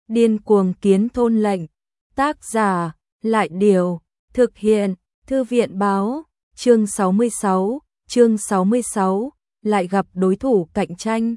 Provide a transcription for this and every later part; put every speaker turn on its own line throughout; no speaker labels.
Điên cuồng kiến thôn lệnh. Tác giả, Lại Điều, thực hiện, Thư viện báo, chương 66, lại gặp đối thủ cạnh tranh.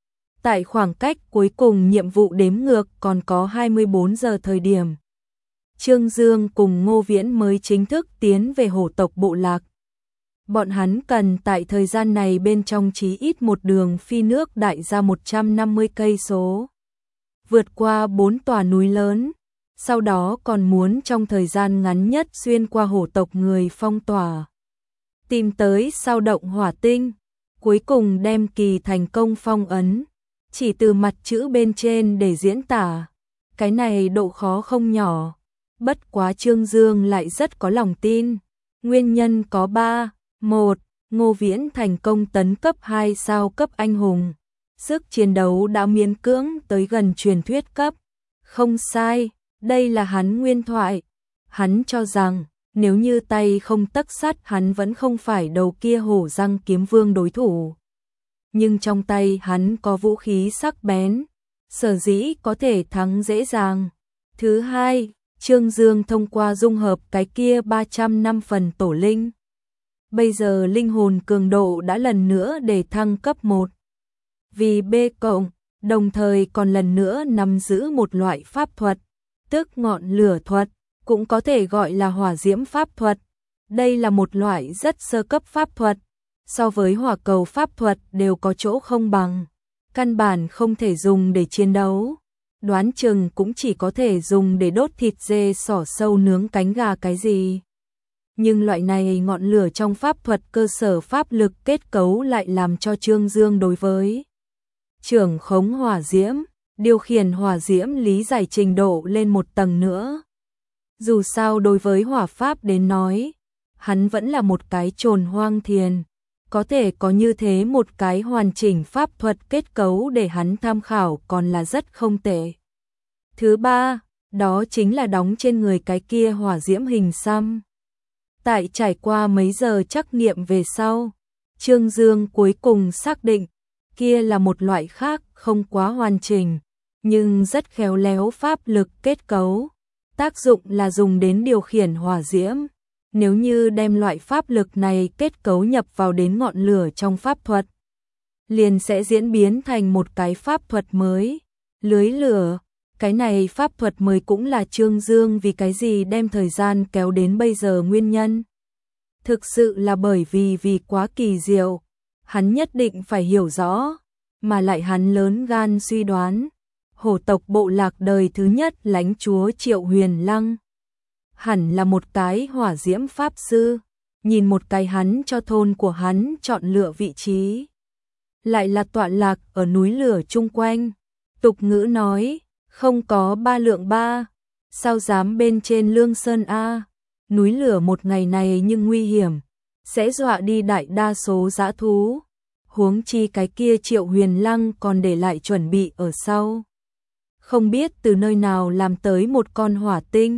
Tại khoảng cách cuối cùng nhiệm vụ đếm ngược còn có 24 giờ thời điểm. Trương Dương cùng Ngô Viễn mới chính thức tiến về hổ tộc bộ lạc. Bọn hắn cần tại thời gian này bên trong chí ít một đường phi nước đại ra 150 cây số. Vượt qua 4 tòa núi lớn, sau đó còn muốn trong thời gian ngắn nhất xuyên qua hổ tộc người phong tỏa. Tìm tới sao động hỏa tinh, cuối cùng đem kỳ thành công phong ấn. Chỉ từ mặt chữ bên trên để diễn tả, cái này độ khó không nhỏ. Bất quá Trương Dương lại rất có lòng tin. Nguyên nhân có 3. 1. Ngô Viễn thành công tấn cấp 2 sao cấp anh hùng. Sức chiến đấu đã miễn cưỡng tới gần truyền thuyết cấp. Không sai, đây là hắn nguyên thoại. Hắn cho rằng, nếu như tay không tấc sắt hắn vẫn không phải đầu kia hổ răng kiếm vương đối thủ. Nhưng trong tay hắn có vũ khí sắc bén, sở dĩ có thể thắng dễ dàng. Thứ hai, Trương Dương thông qua dung hợp cái kia 300 năm phần tổ linh. Bây giờ linh hồn cường độ đã lần nữa để thăng cấp 1. Vì B+, đồng thời còn lần nữa nắm giữ một loại pháp thuật, tức ngọn lửa thuật, cũng có thể gọi là hỏa diễm pháp thuật. Đây là một loại rất sơ cấp pháp thuật, so với hỏa cầu pháp thuật đều có chỗ không bằng, căn bản không thể dùng để chiến đấu. Đoán chừng cũng chỉ có thể dùng để đốt thịt dê xỏ sâu nướng cánh gà cái gì. Nhưng loại này ngọn lửa trong pháp thuật cơ sở pháp lực kết cấu lại làm cho Trương Dương đối với trưởng khống hỏa diễm, điều khiển hỏa diễm lý giải trình độ lên một tầng nữa. Dù sao đối với hỏa pháp đến nói, hắn vẫn là một cái trồn hoang thiền, có thể có như thế một cái hoàn chỉnh pháp thuật kết cấu để hắn tham khảo còn là rất không tệ. Thứ 3, đó chính là đóng trên người cái kia hỏa diễm hình xăm. Tại trải qua mấy giờ trắc nghiệm về sau, Trương Dương cuối cùng xác định, kia là một loại khác không quá hoàn chỉnh, nhưng rất khéo léo pháp lực kết cấu. Tác dụng là dùng đến điều khiển hỏa diễm. Nếu như đem loại pháp lực này kết cấu nhập vào đến ngọn lửa trong pháp thuật, liền sẽ diễn biến thành một cái pháp thuật mới, lưới lửa. Cái này pháp thuật mới cũng là Trương Dương vì cái gì đem thời gian kéo đến bây giờ nguyên nhân. Thực sự là bởi vì quá kỳ diệu, hắn nhất định phải hiểu rõ, mà lại hắn lớn gan suy đoán. Hổ tộc bộ lạc đời thứ nhất lãnh chúa Triệu Huyền Lăng hẳn là một cái hỏa diễm pháp sư, nhìn một cái hắn cho thôn của hắn chọn lựa vị trí. Lại là tọa lạc ở núi lửa chung quanh. Tục ngữ nói, không có 3 lượng 3, sao dám bên trên Lương Sơn A. Núi lửa một ngày này nhưng nguy hiểm, sẽ dọa đi đại đa số dã thú. Huống chi cái kia Triệu Huyền Lăng còn để lại chuẩn bị ở sau. Không biết từ nơi nào làm tới một con hỏa tinh.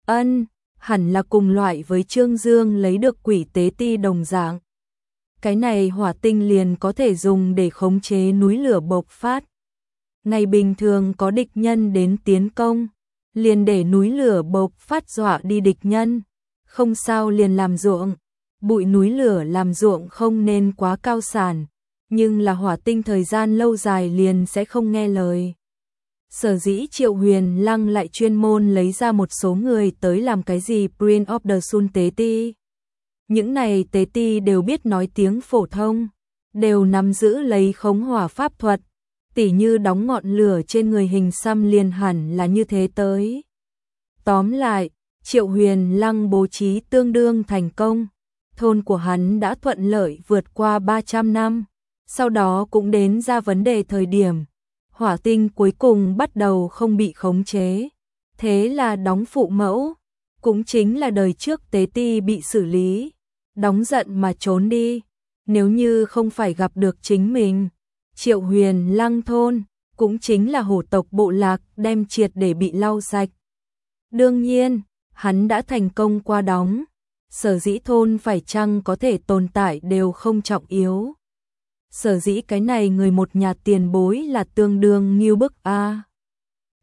Hẳn là cùng loại với Trương Dương lấy được quỷ tế ti đồng dạng. Cái này hỏa tinh liền có thể dùng để khống chế núi lửa bộc phát. Ngày bình thường có địch nhân đến tiến công, liền để núi lửa bộc phát dọa đi địch nhân. Không sao liền làm ruộng. Bụi núi lửa làm ruộng không nên quá cao sản, nhưng là hỏa tinh thời gian lâu dài liền sẽ không nghe lời. Sở dĩ Triệu Huyền Lăng lại chuyên môn lấy ra một số người tới làm cái gì Prince of the Sun tế ti. Những này tế ti đều biết nói tiếng phổ thông, đều nắm giữ lấy khống hỏa pháp thuật, tỉ như đóng ngọn lửa trên người hình xăm liền hẳn là như thế tới. Tóm lại, Triệu Huyền Lăng bố trí tương đương thành công, thôn của hắn đã thuận lợi vượt qua 300 năm, sau đó cũng đến ra vấn đề thời điểm. Hỏa tinh cuối cùng bắt đầu không bị khống chế, thế là đóng phụ mẫu, cũng chính là đời trước tế ti bị xử lý, đóng giận mà trốn đi. Nếu như không phải gặp được chính mình, Triệu Huyền Lăng thôn, cũng chính là hổ tộc bộ lạc đem triệt để bị lau sạch. Đương nhiên, hắn đã thành công qua đóng, sở dĩ thôn phải chăng có thể tồn tại đều không trọng yếu. Sở dĩ cái này người một nhà tiền bối là tương đương như bức a.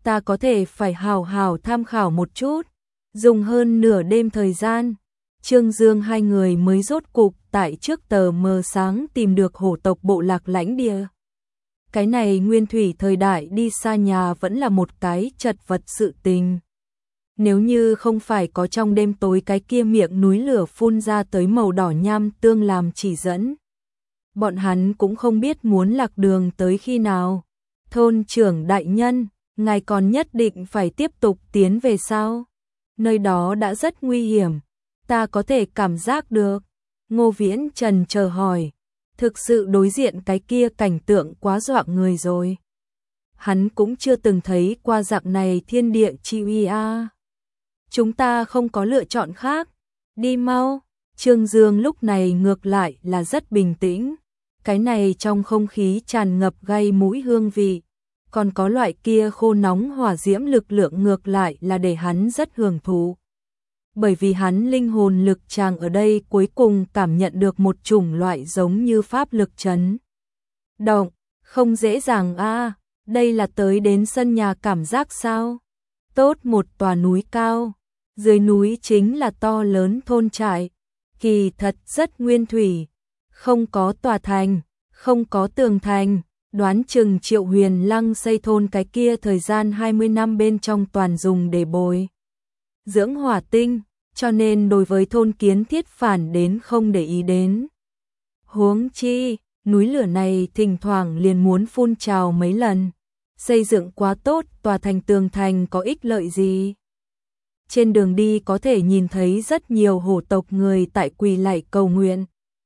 ta có thể phải hào hào tham khảo một chút. Dùng hơn nửa đêm thời gian, Trương Dương hai người mới rốt cục tại trước tờ mờ sáng tìm được hổ tộc bộ lạc lãnh địa. Cái này nguyên thủy thời đại đi xa nhà vẫn là một cái chật vật sự tình. Nếu như không phải có trong đêm tối cái kia miệng núi lửa phun ra tới màu đỏ nham tương làm chỉ dẫn, bọn hắn cũng không biết muốn lạc đường tới khi nào. Thôn trưởng đại nhân, ngài còn nhất định phải tiếp tục tiến về sao? Nơi đó đã rất nguy hiểm, ta có thể cảm giác được. Ngô Viễn trần chờ hỏi, thực sự đối diện cái kia cảnh tượng quá dọa người rồi. Hắn cũng chưa từng thấy qua dạng này thiên địa chi uy a. Chúng ta không có lựa chọn khác, đi mau. Trương Dương lúc này ngược lại là rất bình tĩnh. Cái này trong không khí tràn ngập gây mũi hương vị, còn có loại kia khô nóng hỏa diễm lực lượng ngược lại là để hắn rất hưởng thụ. Bởi vì hắn linh hồn lực tràng ở đây cuối cùng cảm nhận được một chủng loại giống như pháp lực chấn động, không dễ dàng a. Đây là tới đến sân nhà cảm giác sao? Tốt một tòa núi cao, dưới núi chính là to lớn thôn trại, kỳ thật rất nguyên thủy, không có tòa thành, không có tường thành, đoán chừng Triệu Huyền Lăng xây thôn cái kia thời gian 20 năm bên trong toàn dùng để bồi dưỡng hỏa tinh, cho nên đối với thôn kiến thiết phản đến không để ý đến. Huống chi, núi lửa này thỉnh thoảng liền muốn phun trào mấy lần, xây dựng quá tốt, tòa thành tường thành có ích lợi gì? Trên đường đi có thể nhìn thấy rất nhiều hổ tộc người tại quỳ lạy cầu nguyện.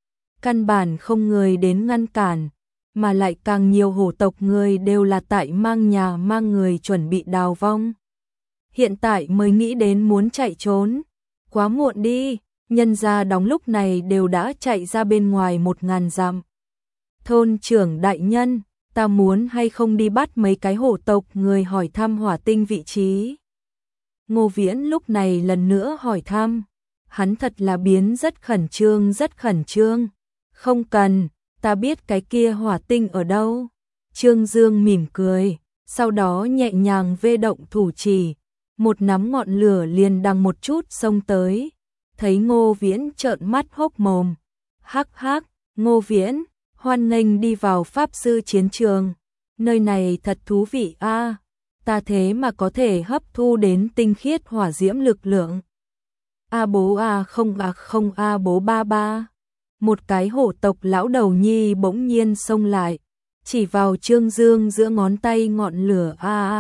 Căn bản không người đến ngăn cản, mà lại càng nhiều hổ tộc người đều là tại mang nhà mang người chuẩn bị đào vong. Hiện tại mới nghĩ đến muốn chạy trốn, quá muộn đi, nhân gia đóng lúc này đều đã chạy ra bên ngoài 1000 dặm. Thôn trưởng đại nhân, ta muốn hay không đi bắt mấy cái hổ tộc người hỏi thăm hỏa tinh vị trí. Ngô Viễn lúc này lần nữa hỏi thăm, hắn thật là biến rất khẩn trương rất khẩn trương. Không cần, ta biết cái kia hỏa tinh ở đâu. Trương Dương mỉm cười, sau đó nhẹ nhàng vê động thủ chỉ, một nắm ngọn lửa liền đằng một chút xông tới. Thấy Ngô Viễn trợn mắt hốc mồm, hắc hắc, Ngô Viễn, hoan nghênh đi vào pháp sư chiến trường. Nơi này thật thú vị a, ta thế mà có thể hấp thu đến tinh khiết hỏa diễm lực lượng. A bố a không a bố ba ba. Một cái hổ tộc lão đầu nhi bỗng nhiên xông lại, chỉ vào Trương Dương giữa ngón tay ngọn lửa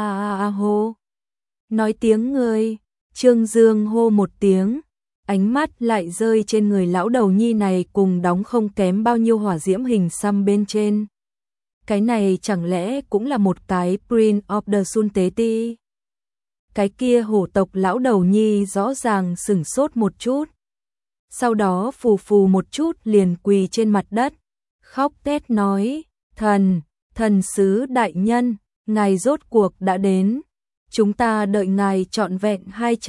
a hô. Nói tiếng người, Trương Dương hô một tiếng, ánh mắt lại rơi trên người lão đầu nhi này cùng đóng không kém bao nhiêu hỏa diễm hình xăm bên trên. Cái này chẳng lẽ cũng là một cái Prince of the Sun tế ti? Cái kia hổ tộc lão đầu nhi rõ ràng sửng sốt một chút. Sau đó phù phù một chút liền quỳ trên mặt đất, khóc thét nói, thần sứ đại nhân, ngài rốt cuộc đã đến, chúng ta đợi ngài trọn vẹn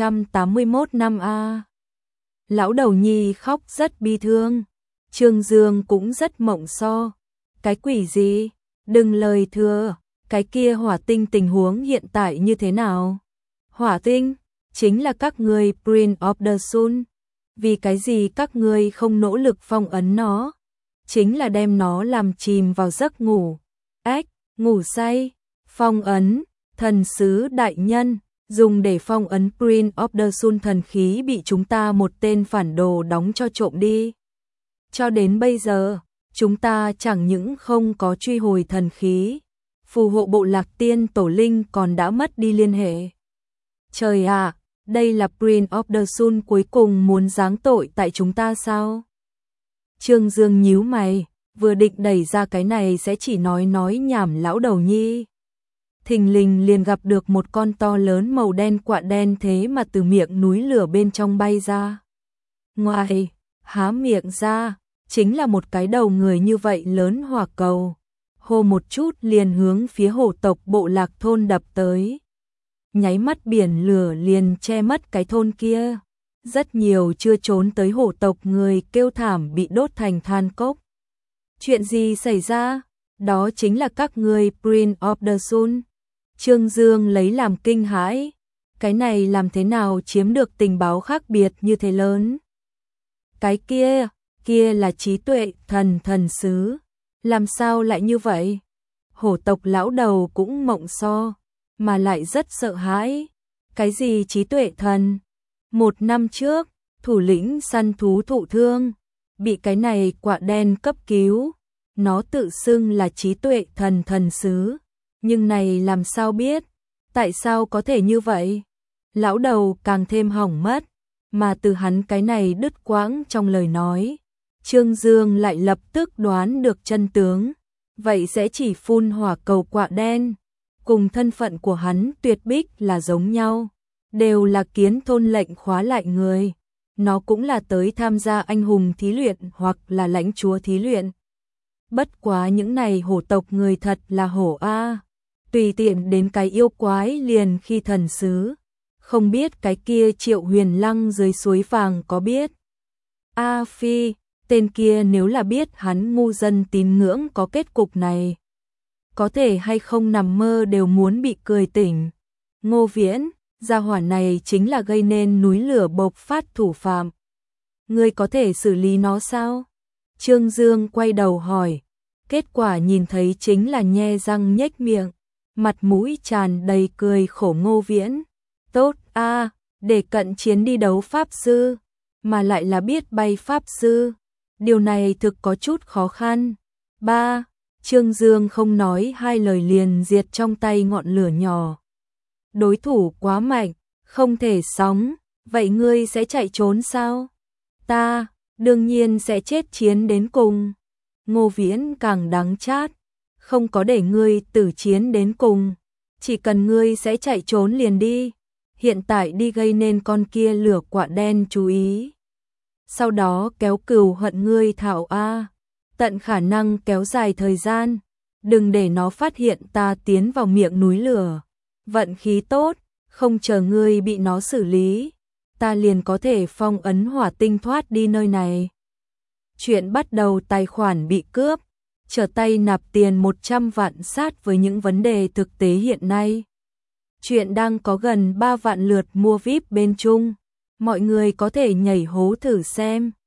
281 năm a. Lão đầu nhi khóc rất bi thương, Trương Dương cũng rất mộng so, cái quỷ gì, đừng lời thừa, cái kia hỏa tinh tình huống hiện tại như thế nào? Hỏa tinh, chính là các ngươi Prince of the Sun. Vì cái gì các ngươi không nỗ lực phong ấn nó? Chính là đem nó làm chìm vào giấc ngủ. Ếch, ngủ say, phong ấn, thần sứ đại nhân, dùng để phong ấn Prince of the Sun thần khí bị chúng ta một tên phản đồ đóng cho trộm đi. Cho đến bây giờ, chúng ta chẳng những không có truy hồi thần khí, phù hộ bộ lạc tiên tổ linh còn đã mất đi liên hệ. Trời ạ! Đây là Prince of the Sun cuối cùng muốn giáng tội tại chúng ta sao? Trương Dương nhíu mày, vừa định đẩy ra cái này sẽ chỉ nói nhảm lão đầu nhi. Thình lình liền gặp được một con to lớn màu đen quạ đen thế mà từ miệng núi lửa bên trong bay ra. Ngoài, há miệng ra, chính là một cái đầu người như vậy lớn hỏa cầu. Hô một chút liền hướng phía hổ tộc bộ lạc thôn đập tới. Nháy mắt biển lửa liền che mất cái thôn kia. Rất nhiều chưa trốn tới hổ tộc người kêu thảm bị đốt thành than cốc. Chuyện gì xảy ra? Đó chính là các người Prince of the Sun. Trương Dương lấy làm kinh hãi, cái này làm thế nào chiếm được tình báo khác biệt như thế lớn? Cái kia là trí tuệ thần sứ, làm sao lại như vậy? Hổ tộc lão đầu cũng mộng so, mà lại rất sợ hãi. Cái gì trí tuệ thần? 1 năm trước, thủ lĩnh săn thú thụ thương, bị cái này quạ đen cấp cứu, nó tự xưng là trí tuệ thần sứ, nhưng này làm sao biết, tại sao có thể như vậy? Lão đầu càng thêm hỏng mất, mà từ hắn cái này đứt quãng trong lời nói, Trương Dương lại lập tức đoán được chân tướng, vậy sẽ chỉ phun hỏa cầu quạ đen, cùng thân phận của hắn tuyệt bích là giống nhau, đều là kiến thôn lệnh khóa lại người. Nó cũng là tới tham gia anh hùng thí luyện hoặc là lãnh chúa thí luyện. Bất quá những này hổ tộc người thật là hổ a, tùy tiện đến cái yêu quái liền khi thần sứ, không biết cái kia Triệu Huyền Lăng dưới suối vàng có biết. A Phi, tên kia nếu là biết hắn ngu dân tín ngưỡng có kết cục này, có thể hay không nằm mơ đều muốn bị cười tỉnh. Ngô Viễn, gia hỏa này chính là gây nên núi lửa bộc phát thủ phạm. Ngươi có thể xử lý nó sao? Trương Dương quay đầu hỏi. Kết quả nhìn thấy chính là nhe răng nhếch miệng, mặt mũi tràn đầy cười khổ Ngô Viễn. Tốt a, để cận chiến đi đấu pháp sư, mà lại là biết bay pháp sư. Điều này thực có chút khó khăn. 3. Trương Dương không nói hai lời liền diệt trong tay ngọn lửa nhỏ. Đối thủ quá mạnh, không thể sống, vậy ngươi sẽ chạy trốn sao? Ta, đương nhiên sẽ chết chiến đến cùng. Ngô Viễn càng đắng chát, không có để ngươi tử chiến đến cùng, chỉ cần ngươi sẽ chạy trốn liền đi, hiện tại đi gây nên con kia lửa quạ đen chú ý. Sau đó kéo cừu hận ngươi thảo a, tận khả năng kéo dài thời gian, đừng để nó phát hiện ta tiến vào miệng núi lửa. Vận khí tốt, không chờ ngươi bị nó xử lý, ta liền có thể phong ấn hỏa tinh thoát đi nơi này. Chuyện bắt đầu tài khoản bị cướp, trở tay nạp tiền 100 vạn sát với những vấn đề thực tế hiện nay. Chuyện đang có gần 3 vạn lượt mua VIP bên Trung, mọi người có thể nhảy hố thử xem.